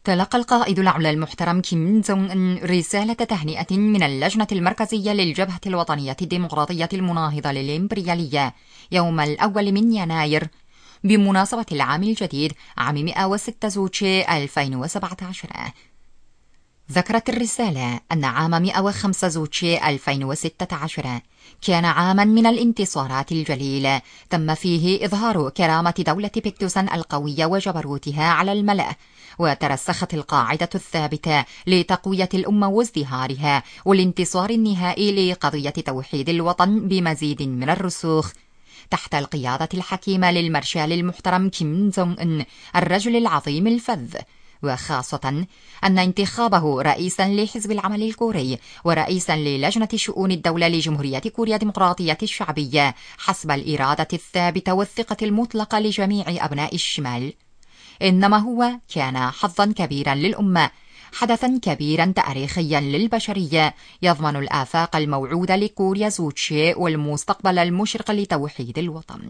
تلقى القائد الأعلى المحترم كيم جونغ أن رسالة تهنئة من اللجنة المركزية للجبهة الوطنية الديمقراطية المناهضة للإمبريالية يوم 1 من يناير بمناسبة العام الجديد عام 106 زوجي 2017. ذكرت الرسالة أن عام 105 زوجي 2016 كان عاما من الانتصارات الجليلة تم فيه إظهار كرامة دولة بكتوسن القوية وجبروتها على الملأ، وترسخت القاعدة الثابتة لتقوية الأمة وازدهارها والانتصار النهائي لقضية توحيد الوطن بمزيد من الرسوخ تحت القيادة الحكيمة للمارشال المحترم كيم جونغ أن الرجل العظيم الفذ، وخاصة أن انتخابه رئيسا لحزب العمل الكوري ورئيسا للجنة شؤون الدولة لجمهورية كوريا الديمقراطية الشعبية حسب الإرادة الثابتة والثقة المطلقة لجميع أبناء الشمال، إنما هو كان حظا كبيرا للأمة، حدثا كبيرا تاريخيا للبشرية يضمن الآفاق الموعودة لكوريا زوتشي والمستقبل المشرق لتوحيد الوطن.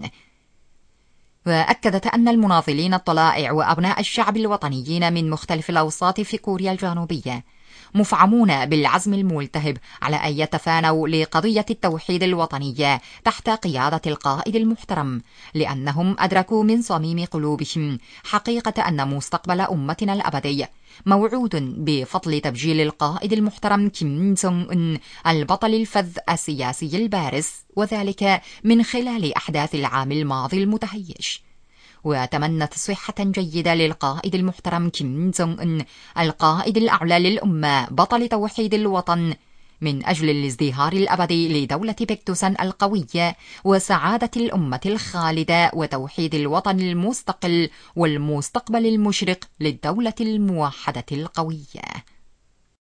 وأكدت أن المناضلين الطلائع وأبناء الشعب الوطنيين من مختلف الأوساط في كوريا الجنوبية مفعمون بالعزم الملتهب على أن يتفانوا لقضية التوحيد الوطنية تحت قيادة القائد المحترم، لأنهم أدركوا من صميم قلوبهم حقيقة أن مستقبل أمتنا الأبدي موعود بفضل تبجيل القائد المحترم كيم جونغ أن البطل الفذ السياسي البارز، وذلك من خلال أحداث العام الماضي المتهيج. وتمنت صحة جيدة للقائد المحترم كيم جونغ أن القائد الأعلى للأمة بطل توحيد الوطن من أجل الازدهار الأبدي لدولة بكتوسن القوية وسعادة الأمة الخالدة وتوحيد الوطن المستقل والمستقبل المشرق للدولة الموحدة القوية.